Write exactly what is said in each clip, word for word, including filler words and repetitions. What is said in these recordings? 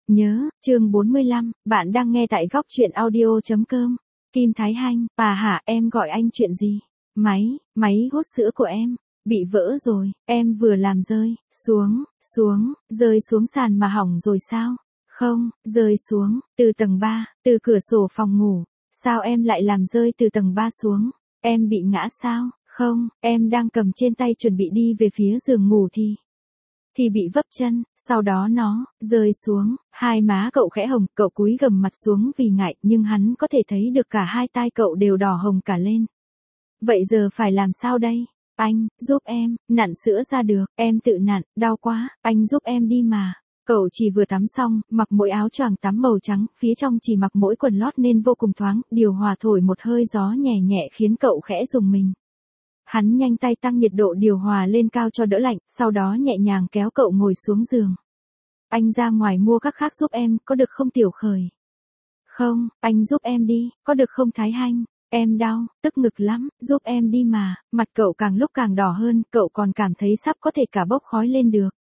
Nhớ, chương bốn mươi lăm, bạn đang nghe tại góc truyện audio.com. Kim Thái Hanh, bà hả, em gọi anh chuyện gì? Máy, máy hút sữa của em, bị vỡ rồi, em vừa làm rơi, xuống, xuống, rơi xuống sàn mà hỏng rồi sao? Không, rơi xuống, từ tầng ba, từ cửa sổ phòng ngủ. Sao em lại làm rơi từ tầng ba xuống? Em bị ngã sao? Không, em đang cầm trên tay chuẩn bị đi về phía giường ngủ thì... thì bị vấp chân, sau đó nó, rơi xuống, hai má cậu khẽ hồng, cậu cúi gằm mặt xuống vì ngại, nhưng hắn có thể thấy được cả hai tai cậu đều đỏ hồng cả lên. Vậy giờ phải làm sao đây? Anh, giúp em, nặn sữa ra được, em tự nặn, đau quá, anh giúp em đi mà. Cậu chỉ vừa tắm xong, mặc mỗi áo choàng tắm màu trắng, phía trong chỉ mặc mỗi quần lót nên vô cùng thoáng, điều hòa thổi một hơi gió nhẹ nhẹ khiến cậu khẽ rùng mình. Hắn nhanh tay tăng nhiệt độ điều hòa lên cao cho đỡ lạnh, sau đó nhẹ nhàng kéo cậu ngồi xuống giường. Anh ra ngoài mua các khác giúp em, có được không Tiểu Khởi? Không, anh giúp em đi, có được không Thái Hanh? Em đau, tức ngực lắm, giúp em đi mà. Mặt cậu càng lúc càng đỏ hơn, cậu còn cảm thấy sắp có thể cả bốc khói lên được.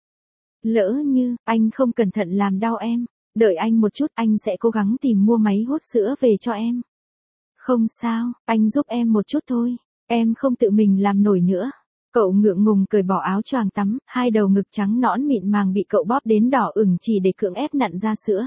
Lỡ như, anh không cẩn thận làm đau em, đợi anh một chút, anh sẽ cố gắng tìm mua máy hút sữa về cho em. Không sao, anh giúp em một chút thôi. Em không tự mình làm nổi nữa. Cậu ngượng ngùng cởi bỏ áo choàng tắm, hai đầu ngực trắng nõn mịn màng bị cậu bóp đến đỏ ửng chỉ để cưỡng ép nặn ra sữa.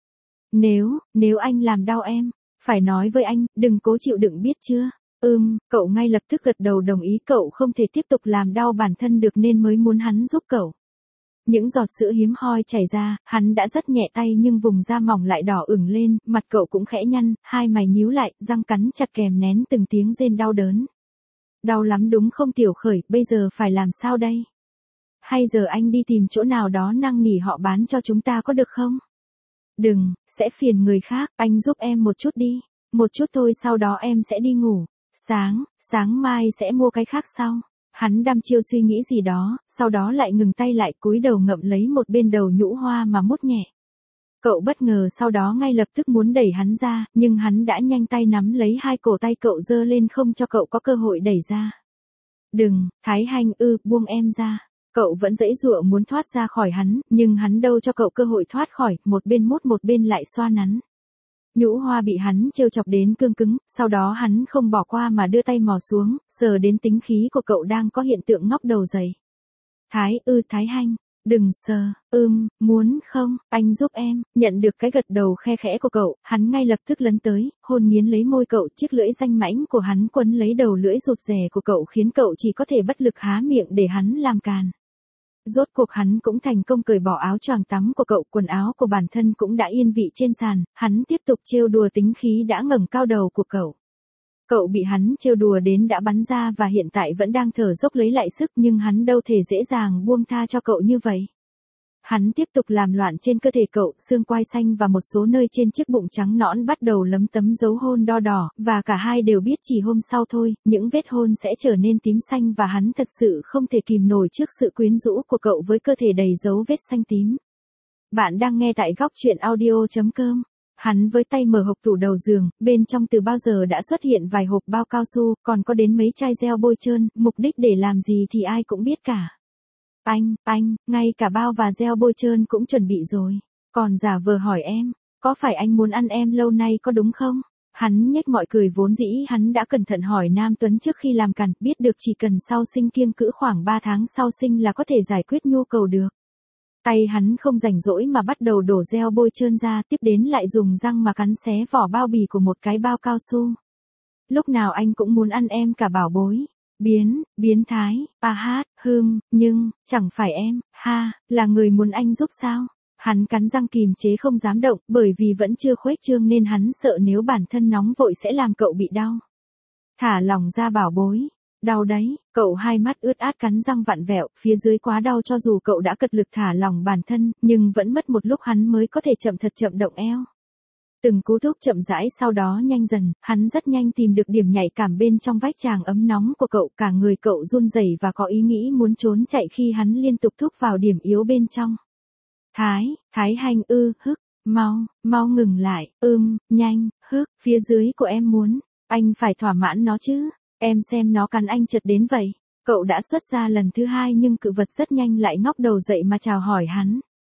Nếu, nếu anh làm đau em, phải nói với anh, đừng cố chịu đựng biết chưa? Ừm, cậu ngay lập tức gật đầu đồng ý, cậu không thể tiếp tục làm đau bản thân được nên mới muốn hắn giúp cậu. Những giọt sữa hiếm hoi chảy ra, hắn đã rất nhẹ tay nhưng vùng da mỏng lại đỏ ửng lên, mặt cậu cũng khẽ nhăn, hai mày nhíu lại, răng cắn chặt kèm nén từng tiếng rên đau đớn. Đau lắm đúng không Tiểu Khởi, bây giờ phải làm sao đây? Hay giờ anh đi tìm chỗ nào đó năn nỉ họ bán cho chúng ta có được không? Đừng, sẽ phiền người khác, anh giúp em một chút đi. Một chút thôi, sau đó em sẽ đi ngủ. Sáng, sáng mai sẽ mua cái khác sau. Hắn đăm chiêu suy nghĩ gì đó, sau đó lại ngừng tay lại, cúi đầu ngậm lấy một bên đầu nhũ hoa mà mút nhẹ. Cậu bất ngờ sau đó ngay lập tức muốn đẩy hắn ra, nhưng hắn đã nhanh tay nắm lấy hai cổ tay cậu giơ lên không cho cậu có cơ hội đẩy ra. Đừng, Thái Hanh ư, buông em ra. Cậu vẫn giãy giụa muốn thoát ra khỏi hắn, nhưng hắn đâu cho cậu cơ hội thoát khỏi, một bên mút một bên lại xoa nắn. Nhũ hoa bị hắn trêu chọc đến cương cứng, sau đó hắn không bỏ qua mà đưa tay mò xuống, sờ đến tính khí của cậu đang có hiện tượng ngóc đầu dậy. Thái ư Thái Hanh. Đừng sờ, ưm, muốn không, anh giúp em. Nhận được cái gật đầu khe khẽ của cậu, hắn ngay lập tức lấn tới, hôn nghiến lấy môi cậu, chiếc lưỡi danh mãnh của hắn quấn lấy đầu lưỡi rụt rè của cậu khiến cậu chỉ có thể bất lực há miệng để hắn làm càn. Rốt cuộc hắn cũng thành công cởi bỏ áo choàng tắm của cậu, quần áo của bản thân cũng đã yên vị trên sàn, hắn tiếp tục trêu đùa tính khí đã ngẩng cao đầu của cậu. Cậu bị hắn trêu đùa đến đã bắn ra và hiện tại vẫn đang thở dốc lấy lại sức nhưng hắn đâu thể dễ dàng buông tha cho cậu như vậy. Hắn tiếp tục làm loạn trên cơ thể cậu, xương quai xanh và một số nơi trên chiếc bụng trắng nõn bắt đầu lấm tấm dấu hôn đo đỏ, và cả hai đều biết chỉ hôm sau thôi, những vết hôn sẽ trở nên tím xanh và hắn thật sự không thể kìm nổi trước sự quyến rũ của cậu với cơ thể đầy dấu vết xanh tím. Bạn đang nghe tại góc truyện audio.com. Hắn với tay mở hộc tủ đầu giường, bên trong từ bao giờ đã xuất hiện vài hộp bao cao su, còn có đến mấy chai gel bôi trơn, mục đích để làm gì thì ai cũng biết cả. Anh, anh, ngay cả bao và gel bôi trơn cũng chuẩn bị rồi. Còn giả vờ hỏi em, có phải anh muốn ăn em lâu nay có đúng không? Hắn nhếch mọi cười vốn dĩ hắn đã cẩn thận hỏi Nam Tuấn trước khi làm càn, biết được chỉ cần sau sinh kiêng cữ khoảng ba tháng sau sinh là có thể giải quyết nhu cầu được. Tay hắn không rảnh rỗi mà bắt đầu đổ gel bôi trơn ra, tiếp đến lại dùng răng mà cắn xé vỏ bao bì của một cái bao cao su. Lúc nào anh cũng muốn ăn em cả bảo bối. Biến, biến thái, a hát, hừm, nhưng, chẳng phải em, ha, là người muốn anh giúp sao? Hắn cắn răng kìm chế không dám động, bởi vì vẫn chưa khuếch trương nên hắn sợ nếu bản thân nóng vội sẽ làm cậu bị đau. Thả lỏng ra bảo bối. Đau đấy, cậu hai mắt ướt át cắn răng vặn vẹo, phía dưới quá đau cho dù cậu đã cật lực thả lỏng bản thân, nhưng vẫn mất một lúc hắn mới có thể chậm thật chậm động eo. Từng cú thúc chậm rãi sau đó nhanh dần, hắn rất nhanh tìm được điểm nhạy cảm bên trong vách tràng ấm nóng của cậu, cả người cậu run rẩy và có ý nghĩ muốn trốn chạy khi hắn liên tục thúc vào điểm yếu bên trong. Thái, Thái Hanh ư, hức, mau, mau ngừng lại, ưm, nhanh, hức, phía dưới của em muốn, anh phải thỏa mãn nó chứ. Em xem nó cắn anh chật đến vậy. Cậu đã xuất ra lần thứ hai nhưng cự vật rất nhanh lại ngóc đầu dậy mà chào hỏi hắn.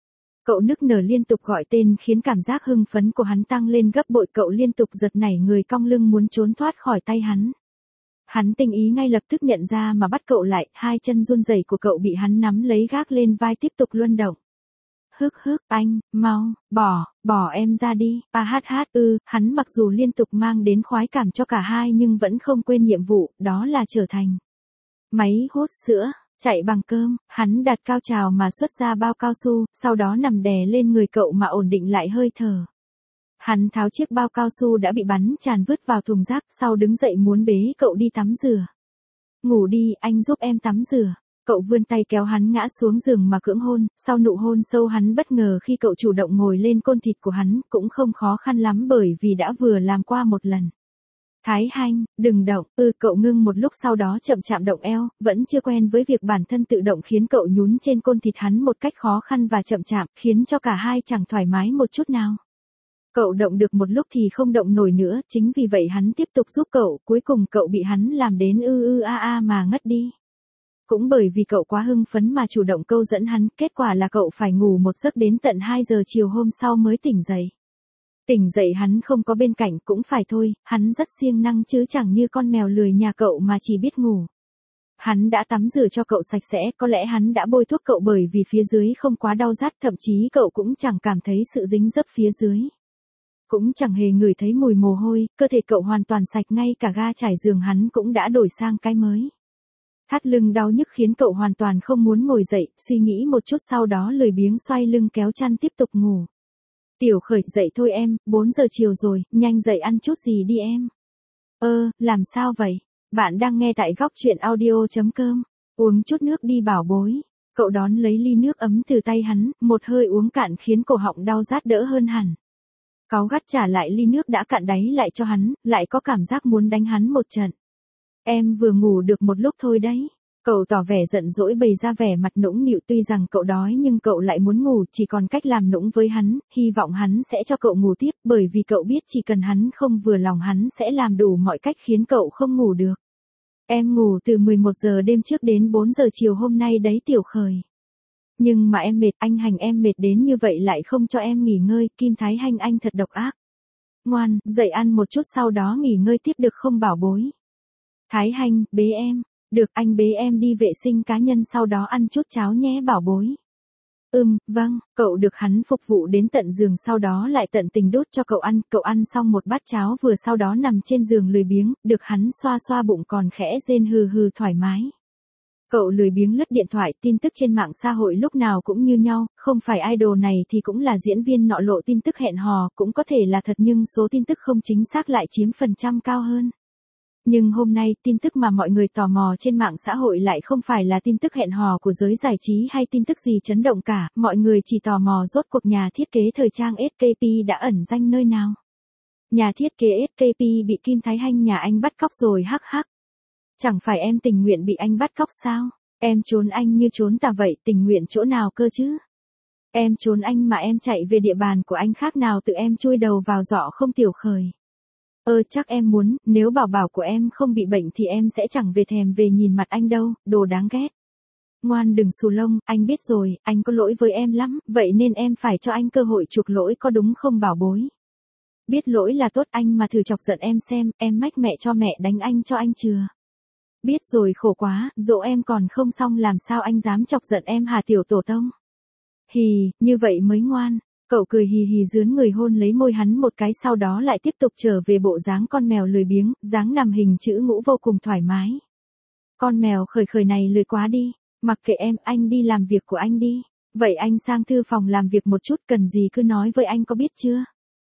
Cậu nức nở liên tục gọi tên khiến cảm giác hưng phấn của hắn tăng lên gấp bội, cậu liên tục giật nảy người cong lưng muốn trốn thoát khỏi tay hắn. Hắn tinh ý ngay lập tức nhận ra mà bắt cậu lại, hai chân run rẩy của cậu bị hắn nắm lấy gác lên vai tiếp tục luân động. Hức hức, anh, mau, bỏ, bỏ em ra đi, a hát hát ư, hắn mặc dù liên tục mang đến khoái cảm cho cả hai nhưng vẫn không quên nhiệm vụ, đó là trở thành máy hút sữa, chạy bằng cơm, hắn đặt cao trào mà xuất ra bao cao su, sau đó nằm đè lên người cậu mà ổn định lại hơi thở. Hắn tháo chiếc bao cao su đã bị bắn tràn vứt vào thùng rác, sau đứng dậy muốn bế cậu đi tắm rửa. Ngủ đi, anh giúp em tắm rửa. Cậu vươn tay kéo hắn ngã xuống giường mà cưỡng hôn, sau nụ hôn sâu hắn bất ngờ khi cậu chủ động ngồi lên côn thịt của hắn, cũng không khó khăn lắm bởi vì đã vừa làm qua một lần. Thái Hanh, đừng động, ư cậu ngưng một lúc sau đó chậm chạm động eo, vẫn chưa quen với việc bản thân tự động khiến cậu nhún trên côn thịt hắn một cách khó khăn và chậm chạm, khiến cho cả hai chẳng thoải mái một chút nào. Cậu động được một lúc thì không động nổi nữa, chính vì vậy hắn tiếp tục giúp cậu, cuối cùng cậu bị hắn làm đến ư ư a a mà ngất đi. Cũng bởi vì cậu quá hưng phấn mà chủ động câu dẫn hắn, kết quả là cậu phải ngủ một giấc đến tận hai giờ chiều hôm sau mới tỉnh dậy. Tỉnh dậy hắn không có bên cạnh cũng phải thôi, hắn rất siêng năng chứ chẳng như con mèo lười nhà cậu mà chỉ biết ngủ. Hắn đã tắm rửa cho cậu sạch sẽ, có lẽ hắn đã bôi thuốc cậu bởi vì phía dưới không quá đau rát, thậm chí cậu cũng chẳng cảm thấy sự dính dấp phía dưới. Cũng chẳng hề ngửi thấy mùi mồ hôi, cơ thể cậu hoàn toàn sạch, ngay cả ga trải giường hắn cũng đã đổi sang cái mới. Thắt lưng đau nhức khiến cậu hoàn toàn không muốn ngồi dậy, suy nghĩ một chút sau đó lười biếng xoay lưng kéo chăn tiếp tục ngủ. Tiểu Khởi, dậy thôi em, bốn giờ chiều rồi, nhanh dậy ăn chút gì đi em. Ơ, làm sao vậy? Bạn đang nghe tại góc truyện audio chấm com. Uống chút nước đi bảo bối. Cậu đón lấy ly nước ấm từ tay hắn, một hơi uống cạn khiến cổ họng đau rát đỡ hơn hẳn. Cáu gắt trả lại ly nước đã cạn đáy lại cho hắn, lại có cảm giác muốn đánh hắn một trận. Em vừa ngủ được một lúc thôi đấy. Cậu tỏ vẻ giận dỗi bày ra vẻ mặt nũng nịu, tuy rằng cậu đói nhưng cậu lại muốn ngủ, chỉ còn cách làm nũng với hắn, hy vọng hắn sẽ cho cậu ngủ tiếp, bởi vì cậu biết chỉ cần hắn không vừa lòng hắn sẽ làm đủ mọi cách khiến cậu không ngủ được. Em ngủ từ mười một giờ đêm trước đến bốn giờ chiều hôm nay đấy Tiểu Khởi. Nhưng mà em mệt, anh Hành em mệt đến như vậy lại không cho em nghỉ ngơi, Kim Thái Hành anh thật độc ác. Ngoan, dậy ăn một chút sau đó nghỉ ngơi tiếp được không bảo bối. Thái Hành, bế em. Được, anh bế em đi vệ sinh cá nhân sau đó ăn chút cháo nhé bảo bối. Ừm, vâng, cậu được hắn phục vụ đến tận giường sau đó lại tận tình đút cho cậu ăn, cậu ăn xong một bát cháo vừa sau đó nằm trên giường lười biếng, được hắn xoa xoa bụng còn khẽ rên hừ hừ thoải mái. Cậu lười biếng lướt điện thoại, tin tức trên mạng xã hội lúc nào cũng như nhau, không phải idol này thì cũng là diễn viên nọ lộ tin tức hẹn hò, cũng có thể là thật nhưng số tin tức không chính xác lại chiếm phần trăm cao hơn. Nhưng hôm nay, tin tức mà mọi người tò mò trên mạng xã hội lại không phải là tin tức hẹn hò của giới giải trí hay tin tức gì chấn động cả, mọi người chỉ tò mò rốt cuộc nhà thiết kế thời trang ét ca pê đã ẩn danh nơi nào. Nhà thiết kế ét ca pê bị Kim Thái Hành nhà anh bắt cóc rồi hắc hắc. Chẳng phải em tình nguyện bị anh bắt cóc sao? Em trốn anh như trốn tà vậy, tình nguyện chỗ nào cơ chứ? Em trốn anh mà em chạy về địa bàn của anh khác nào tự em chui đầu vào giỏ không Tiểu Khởi. Ơ chắc em muốn, nếu bảo bảo của em không bị bệnh thì em sẽ chẳng về thèm về nhìn mặt anh đâu, đồ đáng ghét. Ngoan đừng xù lông, anh biết rồi, anh có lỗi với em lắm, vậy nên em phải cho anh cơ hội chuộc lỗi có đúng không bảo bối? Biết lỗi là tốt, anh mà thử chọc giận em xem, em mách mẹ cho mẹ đánh anh cho anh chừa. Biết rồi, khổ quá, dỗ em còn không xong làm sao anh dám chọc giận em hả Tiểu Tổ Tông? Hì, như vậy mới ngoan. Cậu cười hì hì dướn người hôn lấy môi hắn một cái sau đó lại tiếp tục trở về bộ dáng con mèo lười biếng, dáng nằm hình chữ ngũ vô cùng thoải mái. Con mèo Khởi Khởi này lười quá đi, mặc kệ em, anh đi làm việc của anh đi. Vậy anh sang thư phòng làm việc một chút, cần gì cứ nói với anh có biết chưa?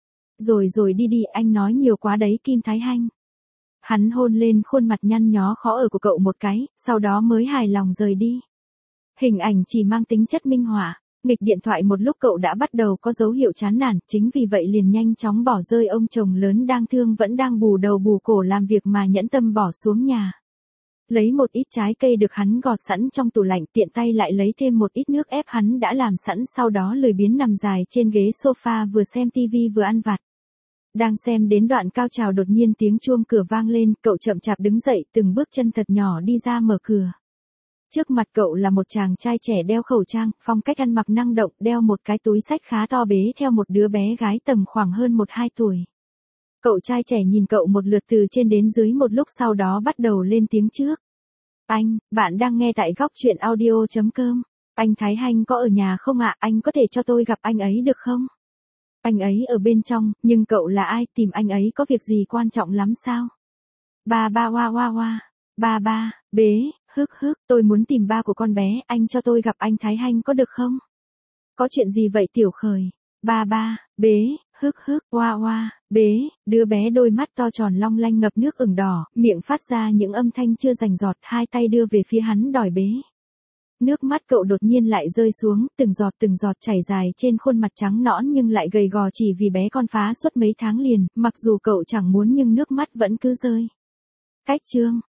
Rồi rồi đi đi, anh nói nhiều quá đấy Kim Thái Hành. Hắn hôn lên khuôn mặt nhăn nhó khó ở của cậu một cái, sau đó mới hài lòng rời đi. Hình ảnh chỉ mang tính chất minh họa. Nghịch điện thoại một lúc cậu đã bắt đầu có dấu hiệu chán nản, chính vì vậy liền nhanh chóng bỏ rơi ông chồng lớn đang thương vẫn đang bù đầu bù cổ làm việc mà nhẫn tâm bỏ xuống nhà. Lấy một ít trái cây được hắn gọt sẵn trong tủ lạnh, tiện tay lại lấy thêm một ít nước ép hắn đã làm sẵn, sau đó lười biếng nằm dài trên ghế sofa vừa xem tivi vừa ăn vặt. Đang xem đến đoạn cao trào đột nhiên tiếng chuông cửa vang lên, cậu chậm chạp đứng dậy từng bước chân thật nhỏ đi ra mở cửa. Trước mặt cậu là một chàng trai trẻ đeo khẩu trang, phong cách ăn mặc năng động, đeo một cái túi xách khá to bế theo một đứa bé gái tầm khoảng hơn một hai tuổi. Cậu trai trẻ nhìn cậu một lượt từ trên đến dưới một lúc sau đó bắt đầu lên tiếng trước. Anh, bạn đang nghe tại góc chuyện audio chấm com. Anh Thái Hanh có ở nhà không ạ? Anh có thể cho tôi gặp anh ấy được không? Anh ấy ở bên trong, nhưng cậu là ai? Tìm anh ấy có việc gì quan trọng lắm sao? Ba ba hoa hoa hoa. Ba ba, bế, hức hức, tôi muốn tìm ba của con bé, anh cho tôi gặp anh Thái Hanh có được không? Có chuyện gì vậy Tiểu Khởi? Ba ba, bế, hức hức, hoa hoa, bế, đứa bé đôi mắt to tròn long lanh ngập nước ửng đỏ, miệng phát ra những âm thanh chưa rành rọt, hai tay đưa về phía hắn đòi bế. Nước mắt cậu đột nhiên lại rơi xuống, từng giọt từng giọt chảy dài trên khuôn mặt trắng nõn nhưng lại gầy gò chỉ vì bé con phá suốt mấy tháng liền, mặc dù cậu chẳng muốn nhưng nước mắt vẫn cứ rơi. Cách chương